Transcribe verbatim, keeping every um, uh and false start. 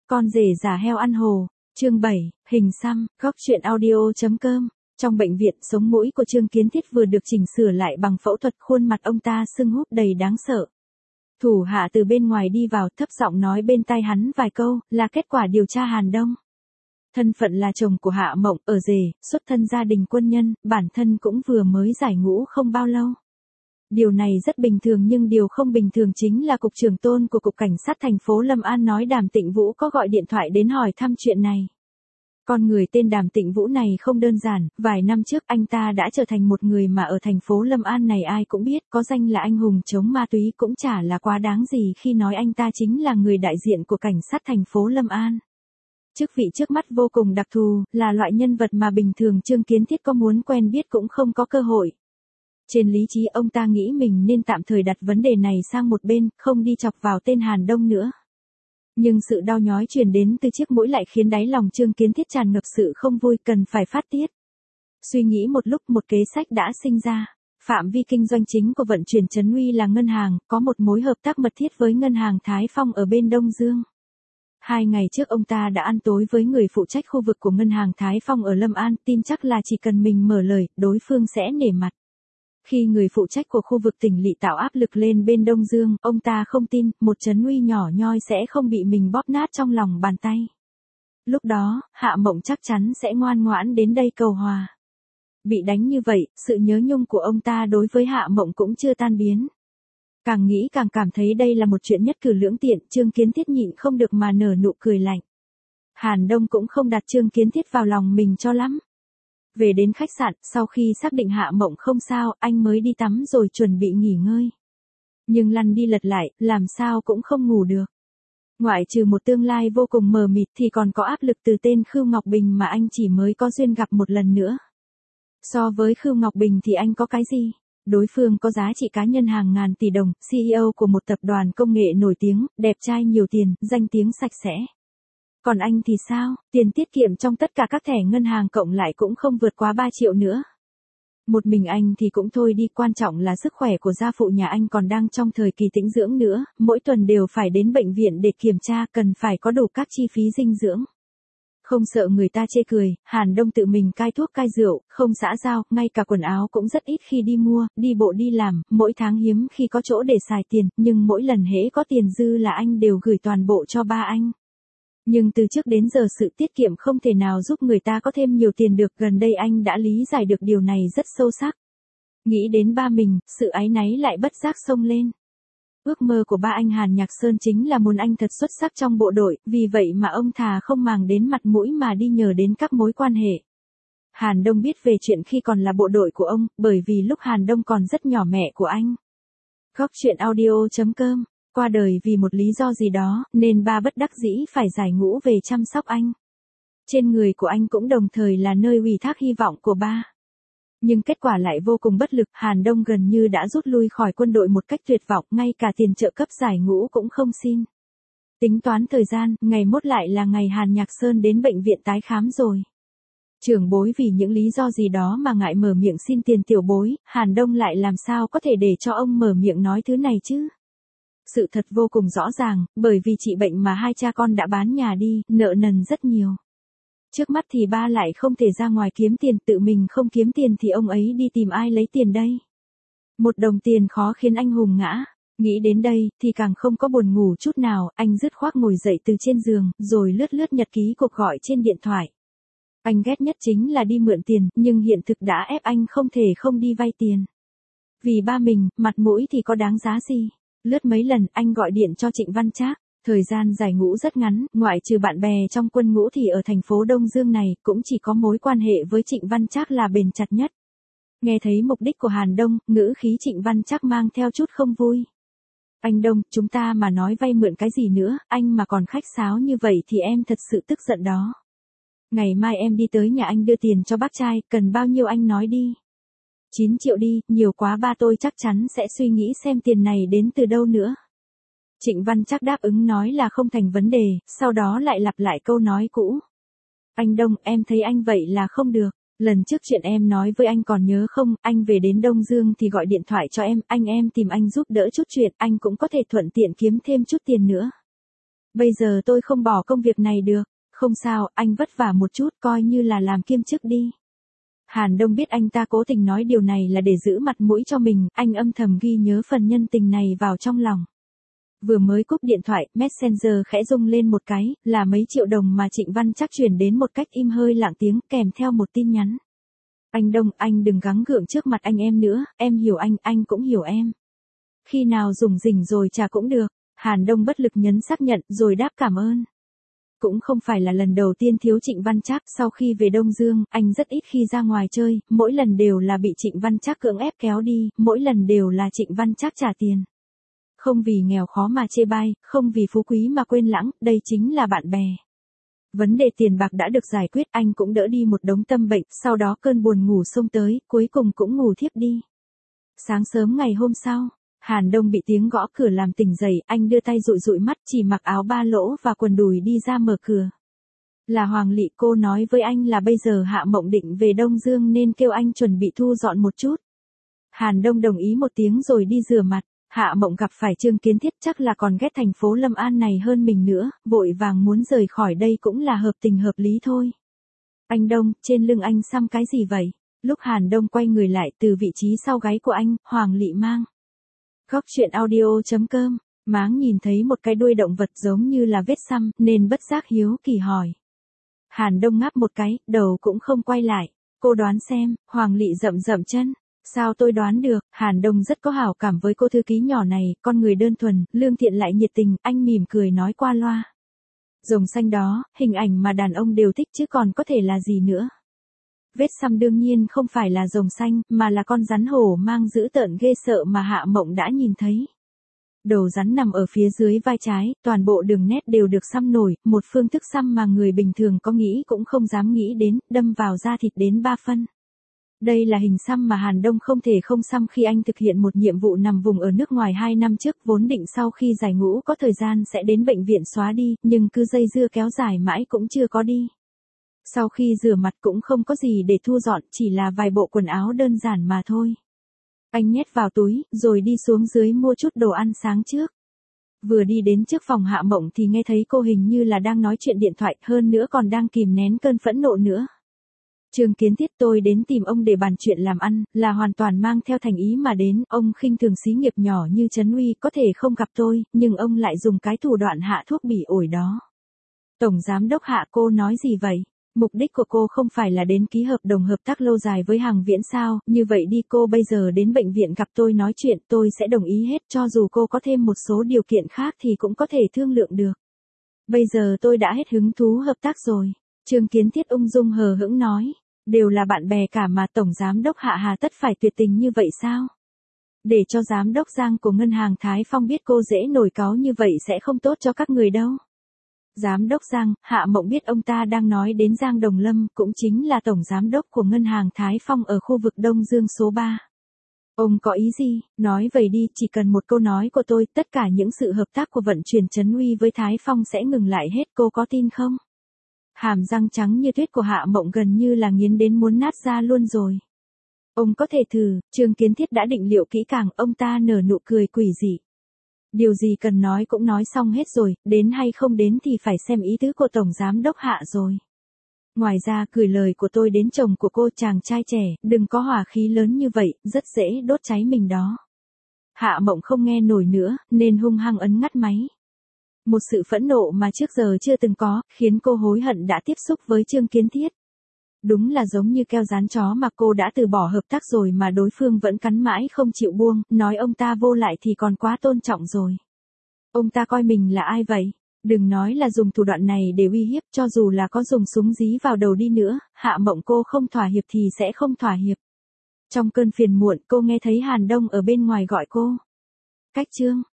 Con rể giả heo ăn hồ, chương bảy, hình xăm, góc truyện audio.com. Trong bệnh viện, sống mũi của Trương Kiến Thiết vừa được chỉnh sửa lại bằng phẫu thuật, khuôn mặt ông ta sưng húp đầy đáng sợ. Thủ hạ từ bên ngoài đi vào, thấp giọng nói bên tai hắn vài câu, là kết quả điều tra Hàn Đông. Thân phận là chồng của Hạ Mộng, ở rể, xuất thân gia đình quân nhân, bản thân cũng vừa mới giải ngũ không bao lâu. Điều này rất bình thường, nhưng điều không bình thường chính là cục trưởng Tôn của cục cảnh sát thành phố Lâm An nói Đàm Tịnh Vũ có gọi điện thoại đến hỏi thăm chuyện này. Con người tên Đàm Tịnh Vũ này không đơn giản, vài năm trước anh ta đã trở thành một người mà ở thành phố Lâm An này ai cũng biết, có danh là anh hùng chống ma túy, cũng chả là quá đáng gì khi nói anh ta chính là người đại diện của cảnh sát thành phố Lâm An. Chức vị trước mắt vô cùng đặc thù, là loại nhân vật mà bình thường Trương Kiến Thiết có muốn quen biết cũng không có cơ hội. Trên lý trí ông ta nghĩ mình nên tạm thời đặt vấn đề này sang một bên, không đi chọc vào tên Hàn Đông nữa. Nhưng sự đau nhói truyền đến từ chiếc mũi lại khiến đáy lòng Trương Kiến Thiết tràn ngập sự không vui, cần phải phát tiết. Suy nghĩ một lúc, một kế sách đã sinh ra. Phạm vi kinh doanh chính của vận chuyển Trấn Uy là ngân hàng, có một mối hợp tác mật thiết với ngân hàng Thái Phong ở bên Đông Dương. Hai ngày trước ông ta đã ăn tối với người phụ trách khu vực của ngân hàng Thái Phong ở Lâm An, tin chắc là chỉ cần mình mở lời, đối phương sẽ nể mặt. Khi người phụ trách của khu vực tỉnh lỵ tạo áp lực lên bên Đông Dương, ông ta không tin, một Trấn Uy nhỏ nhoi sẽ không bị mình bóp nát trong lòng bàn tay. Lúc đó, Hạ Mộng chắc chắn sẽ ngoan ngoãn đến đây cầu hòa. Bị đánh như vậy, sự nhớ nhung của ông ta đối với Hạ Mộng cũng chưa tan biến. Càng nghĩ càng cảm thấy đây là một chuyện nhất cử lưỡng tiện, Trương Kiến Thiết nhịn không được mà nở nụ cười lạnh. Hàn Đông cũng không đặt Trương Kiến Thiết vào lòng mình cho lắm. Về đến khách sạn, sau khi xác định Hạ Mộng không sao, anh mới đi tắm rồi chuẩn bị nghỉ ngơi. Nhưng lăn đi lật lại, làm sao cũng không ngủ được. Ngoại trừ một tương lai vô cùng mờ mịt thì còn có áp lực từ tên Khưu Ngọc Bình mà anh chỉ mới có duyên gặp một lần nữa. So với Khưu Ngọc Bình thì anh có cái gì? Đối phương có giá trị cá nhân hàng ngàn tỷ đồng, xê e ô của một tập đoàn công nghệ nổi tiếng, đẹp trai nhiều tiền, danh tiếng sạch sẽ. Còn anh thì sao? Tiền tiết kiệm trong tất cả các thẻ ngân hàng cộng lại cũng không vượt quá ba triệu nữa. Một mình anh thì cũng thôi đi, quan trọng là sức khỏe của gia phụ nhà anh còn đang trong thời kỳ tĩnh dưỡng nữa, mỗi tuần đều phải đến bệnh viện để kiểm tra, cần phải có đủ các chi phí dinh dưỡng. Không sợ người ta chê cười, Hàn Đông tự mình cai thuốc cai rượu, không xã giao, ngay cả quần áo cũng rất ít khi đi mua, đi bộ đi làm, mỗi tháng hiếm khi có chỗ để xài tiền, nhưng mỗi lần hễ có tiền dư là anh đều gửi toàn bộ cho ba anh. Nhưng từ trước đến giờ sự tiết kiệm không thể nào giúp người ta có thêm nhiều tiền được, gần đây anh đã lý giải được điều này rất sâu sắc. Nghĩ đến ba mình, sự áy náy lại bất giác xông lên. Ước mơ của ba anh Hàn Nhạc Sơn chính là muốn anh thật xuất sắc trong bộ đội, vì vậy mà ông thà không màng đến mặt mũi mà đi nhờ đến các mối quan hệ. Hàn Đông biết về chuyện khi còn là bộ đội của ông, bởi vì lúc Hàn Đông còn rất nhỏ mẹ của anh. Góc truyện audio.com. Qua đời vì một lý do gì đó, nên ba bất đắc dĩ phải giải ngũ về chăm sóc anh. Trên người của anh cũng đồng thời là nơi ủy thác hy vọng của ba. Nhưng kết quả lại vô cùng bất lực, Hàn Đông gần như đã rút lui khỏi quân đội một cách tuyệt vọng, ngay cả tiền trợ cấp giải ngũ cũng không xin. Tính toán thời gian, ngày mốt lại là ngày Hàn Nhạc Sơn đến bệnh viện tái khám rồi. Trưởng bối vì những lý do gì đó mà ngại mở miệng xin tiền tiểu bối, Hàn Đông lại làm sao có thể để cho ông mở miệng nói thứ này chứ? Sự thật vô cùng rõ ràng, bởi vì trị bệnh mà hai cha con đã bán nhà đi, nợ nần rất nhiều. Trước mắt thì ba lại không thể ra ngoài kiếm tiền, tự mình không kiếm tiền thì ông ấy đi tìm ai lấy tiền đây? Một đồng tiền khó khiến anh hùng ngã. Nghĩ đến đây, thì càng không có buồn ngủ chút nào, anh dứt khoác ngồi dậy từ trên giường, rồi lướt lướt nhật ký cuộc gọi trên điện thoại. Anh ghét nhất chính là đi mượn tiền, nhưng hiện thực đã ép anh không thể không đi vay tiền. Vì ba mình, mặt mũi thì có đáng giá gì? Lướt mấy lần, anh gọi điện cho Trịnh Văn Trác. Thời gian giải ngũ rất ngắn, ngoại trừ bạn bè trong quân ngũ thì ở thành phố Đông Dương này, cũng chỉ có mối quan hệ với Trịnh Văn Trác là bền chặt nhất. Nghe thấy mục đích của Hàn Đông, ngữ khí Trịnh Văn Trác mang theo chút không vui. Anh Đông, chúng ta mà nói vay mượn cái gì nữa, anh mà còn khách sáo như vậy thì em thật sự tức giận đó. Ngày mai em đi tới nhà anh đưa tiền cho bác trai, cần bao nhiêu anh nói đi. chín triệu đi, nhiều quá ba tôi chắc chắn sẽ suy nghĩ xem tiền này đến từ đâu nữa. Trịnh Văn Trác đáp ứng nói là không thành vấn đề, sau đó lại lặp lại câu nói cũ. Anh Đông, em thấy anh vậy là không được. Lần trước chuyện em nói với anh còn nhớ không, anh về đến Đông Dương thì gọi điện thoại cho em, anh em tìm anh giúp đỡ chút chuyện, anh cũng có thể thuận tiện kiếm thêm chút tiền nữa. Bây giờ tôi không bỏ công việc này được. Không sao, anh vất vả một chút coi như là làm kiêm chức đi. Hàn Đông biết anh ta cố tình nói điều này là để giữ mặt mũi cho mình, anh âm thầm ghi nhớ phần nhân tình này vào trong lòng. Vừa mới cúp điện thoại, Messenger khẽ rung lên một cái, là mấy triệu đồng mà Trịnh Văn Trác chuyển đến một cách im hơi lặng tiếng kèm theo một tin nhắn. Anh Đông, anh đừng gắng gượng trước mặt anh em nữa, em hiểu anh, anh cũng hiểu em. Khi nào dùng rỉnh rồi trả cũng được. Hàn Đông bất lực nhấn xác nhận rồi đáp cảm ơn. Cũng không phải là lần đầu tiên thiếu Trịnh Văn Trác, sau khi về Đông Dương, anh rất ít khi ra ngoài chơi, mỗi lần đều là bị Trịnh Văn Trác cưỡng ép kéo đi, mỗi lần đều là Trịnh Văn Trác trả tiền. Không vì nghèo khó mà chê bai, không vì phú quý mà quên lãng, đây chính là bạn bè. Vấn đề tiền bạc đã được giải quyết, anh cũng đỡ đi một đống tâm bệnh, sau đó cơn buồn ngủ xông tới, cuối cùng cũng ngủ thiếp đi. Sáng sớm ngày hôm sau, Hàn Đông bị tiếng gõ cửa làm tỉnh dậy, anh đưa tay dụi dụi mắt, chỉ mặc áo ba lỗ và quần đùi đi ra mở cửa. Là Hoàng Lị, cô nói với anh là bây giờ Hạ Mộng định về Đông Dương nên kêu anh chuẩn bị thu dọn một chút. Hàn Đông đồng ý một tiếng rồi đi rửa mặt. Hạ Mộng gặp phải Trương Kiến Thiết chắc là còn ghét thành phố Lâm An này hơn mình nữa, vội vàng muốn rời khỏi đây cũng là hợp tình hợp lý thôi. Anh Đông, trên lưng anh xăm cái gì vậy? Lúc Hàn Đông quay người lại từ vị trí sau gáy của anh, Hoàng Lị mang. Góc truyện audio chấm com, máng nhìn thấy một cái đuôi động vật giống như là vết xăm, nên bất giác hiếu kỳ hỏi. Hàn Đông ngáp một cái, đầu cũng không quay lại. Cô đoán xem, Hoàng Lị rậm rậm chân. Sao tôi đoán được, Hàn Đông rất có hảo cảm với cô thư ký nhỏ này, con người đơn thuần, lương thiện lại nhiệt tình, anh mỉm cười nói qua loa. Rồng xanh đó, hình ảnh mà đàn ông đều thích chứ còn có thể là gì nữa. Vết xăm đương nhiên không phải là rồng xanh, mà là con rắn hổ mang dữ tợn ghê sợ mà Hạ Mộng đã nhìn thấy. Đầu rắn nằm ở phía dưới vai trái, toàn bộ đường nét đều được xăm nổi, một phương thức xăm mà người bình thường có nghĩ cũng không dám nghĩ đến, đâm vào da thịt đến ba phân. Đây là hình xăm mà Hàn Đông không thể không xăm khi anh thực hiện một nhiệm vụ nằm vùng ở nước ngoài hai năm trước, vốn định sau khi giải ngũ có thời gian sẽ đến bệnh viện xóa đi, nhưng cứ dây dưa kéo dài mãi cũng chưa có đi. Sau khi rửa mặt cũng không có gì để thu dọn, chỉ là vài bộ quần áo đơn giản mà thôi. Anh nhét vào túi, rồi đi xuống dưới mua chút đồ ăn sáng trước. Vừa đi đến trước phòng Hạ Mộng thì nghe thấy cô hình như là đang nói chuyện điện thoại, hơn nữa còn đang kìm nén cơn phẫn nộ nữa. Trương Kiến Thiết, tôi đến tìm ông để bàn chuyện làm ăn, là hoàn toàn mang theo thành ý mà đến, ông khinh thường xí nghiệp nhỏ như Trấn Uy có thể không gặp tôi, nhưng ông lại dùng cái thủ đoạn hạ thuốc bỉ ổi đó. Tổng Giám đốc Hạ, cô nói gì vậy? Mục đích của cô không phải là đến ký hợp đồng hợp tác lâu dài với Hàng Viễn sao, như vậy đi, cô bây giờ đến bệnh viện gặp tôi nói chuyện, tôi sẽ đồng ý hết, cho dù cô có thêm một số điều kiện khác thì cũng có thể thương lượng được. Bây giờ tôi đã hết hứng thú hợp tác rồi. Trương Kiến Thiết ung dung hờ hững nói, đều là bạn bè cả mà Tổng Giám đốc Hạ hà tất phải tuyệt tình như vậy sao? Để cho Giám đốc Giang của Ngân hàng Thái Phong biết cô dễ nổi cáu như vậy sẽ không tốt cho các người đâu. Giám đốc Giang, Hạ Mộng biết ông ta đang nói đến Giang Đồng Lâm, cũng chính là Tổng Giám đốc của Ngân hàng Thái Phong ở khu vực Đông Dương số ba. Ông có ý gì? Nói vậy đi, chỉ cần một câu nói của tôi, tất cả những sự hợp tác của vận chuyển Trấn Uy với Thái Phong sẽ ngừng lại hết, cô có tin không? Hàm răng trắng như tuyết của Hạ Mộng gần như là nghiến đến muốn nát ra luôn rồi. Ông có thể thử, Trương Kiến Thiết đã định liệu kỹ càng, ông ta nở nụ cười quỷ dị. Điều gì cần nói cũng nói xong hết rồi, đến hay không đến thì phải xem ý tứ của Tổng Giám đốc Hạ rồi. Ngoài ra, gửi lời của tôi đến chồng của cô, chàng trai trẻ, đừng có hỏa khí lớn như vậy, rất dễ đốt cháy mình đó. Hạ Mộng không nghe nổi nữa, nên hung hăng ấn ngắt máy. Một sự phẫn nộ mà trước giờ chưa từng có, khiến cô hối hận đã tiếp xúc với Trương Kiến Thiết. Đúng là giống như keo dán chó mà cô đã từ bỏ hợp tác rồi mà đối phương vẫn cắn mãi không chịu buông, nói ông ta vô lại thì còn quá tôn trọng rồi. Ông ta coi mình là ai vậy? Đừng nói là dùng thủ đoạn này để uy hiếp, cho dù là có dùng súng dí vào đầu đi nữa, Hạ Mộng cô không thỏa hiệp thì sẽ không thỏa hiệp. Trong cơn phiền muộn, cô nghe thấy Hàn Đông ở bên ngoài gọi cô. Cách Trương,